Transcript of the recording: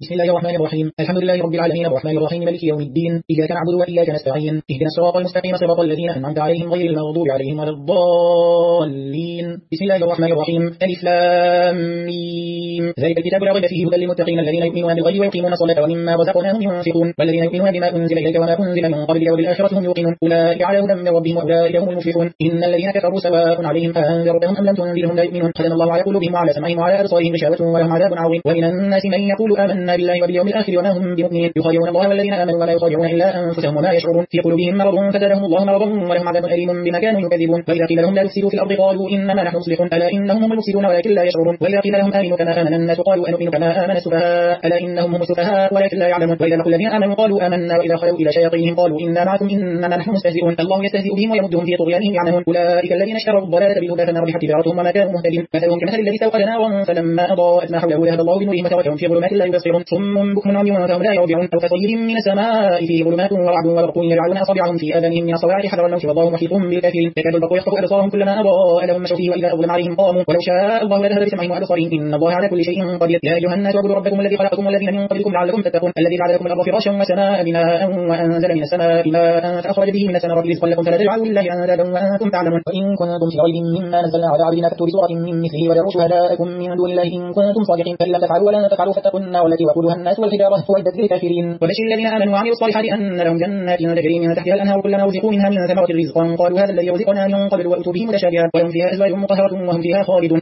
بسم الله الرحمن الرحيم. الحمد لله رب العالمين الرحمن الرحيم مالك يوم الدين. إياك نعبد وإياك نستعين. اهدنا الصراط المستقيم صراط الذين أنعمت عليهم غير المغضوب عليهم ولا الضالين. بسم الله الرحمن الرحيم. ألف لام ميم. ذلك الكتاب لا ريب فيه هدى للمتقين الذين يؤمنون بالغيب ويقيمون الصلاة ومما رزقناهم ينفقون والذين يؤمنون بما أنزل إليك وما أنزل من قبلك وبالآخرة هم يوقنون أولئك على هدى من ربهم وأولئك هم المفلحون. إن الذين كفروا سواء عليهم أنذرتهم أم لم تنذرهم لا يؤمنون. ختم الله على قلوبهم وعلى سمعهم وعلى أبصارهم غشاوة ولهم عذاب عظيم. ومن الناس من يقول آمنا بالله وباليوم الآخر وما هم بمؤمنين يخادعون الله والذين آمنوا ولا يخادعون إلا أنفسهم وما يشعرون. في قلوبهم مرض فزادهم الله مرضا ولهم عذاب أليم بما كانوا يكذبون. وإذا قيل لهم لا تفسدوا في الأرض قالوا إنما نحن مصلحون ألا إنهم هم المفسدون ولكن لا يشعرون. وإذا قيل لهم آمنوا كما آمن الناس قالوا أنؤمن كما آمن السفهاء ألا إنهم هم السفهاء ولكن لا يعلمون. وإذا لقوا الذين آمنوا قالوا آمنا وإذا خلوا إلى شياطينهم قالوا إنا معكم إنما نحن مستهزئون. الله يستهزئ بهم ويمدهم في طغيانهم يعمهون. أولئك الذين اشتروا الضلالة بالهدى فالنار بحق تجارتهم وما كانوا مهتدين. مثلهم كمثل الذي استوقد نارا فلما أضاءت ما حوله ذهب الله بنورهم وتركهم في ظلمات لا يبصرون صم بكم عمي فهم لا يرجعون. أو كصيب من السماء فيه ظلمات ورعد وبرق يجعلون أصابعهم في آذانهم من الصواعق حذر الموت والله محيط بالكافرين. يكاد البرق يخطف أبصارهم كلما أضاء لهم مشوا فيه وإذا أظلم عليهم قاموا ولو شاء الله لذهب بسمعهم وأبصارهم إن الله على كل شيء قدير. يا أيها الناس اعبدوا ربكم الذي خلقكم والذين من قبلكم لعلكم تتقون الذي جعل لكم الأرض فراشا وسماء بناء وأنزل من السماء ماء فأخرج به من الثمرات رزقا لكم فلا تجعلوا لله أندادا وأنتم تعلمون. وإن كنتم في ريب مما نزلنا على عبدنا فأتوا بسورة من مثله ودعوا شهداءكم من دون الله إن كنتم صادقين فإن لم تفعلوا ولن تفعلوا فاتقوا النار التي وقودها الناس والحجارة أعدت للكافرين. وبشر الذين آمنوا وعملوا الصالحات أن لهم جنات تجري من تحتها الأنهار كلما رزقوا منها من ثمرة رزقا قالوا هذا الذي رزقنا من قبل وأتوا به متشابها ولهم فيها أزواج مطهرة وهم فيها خالدون.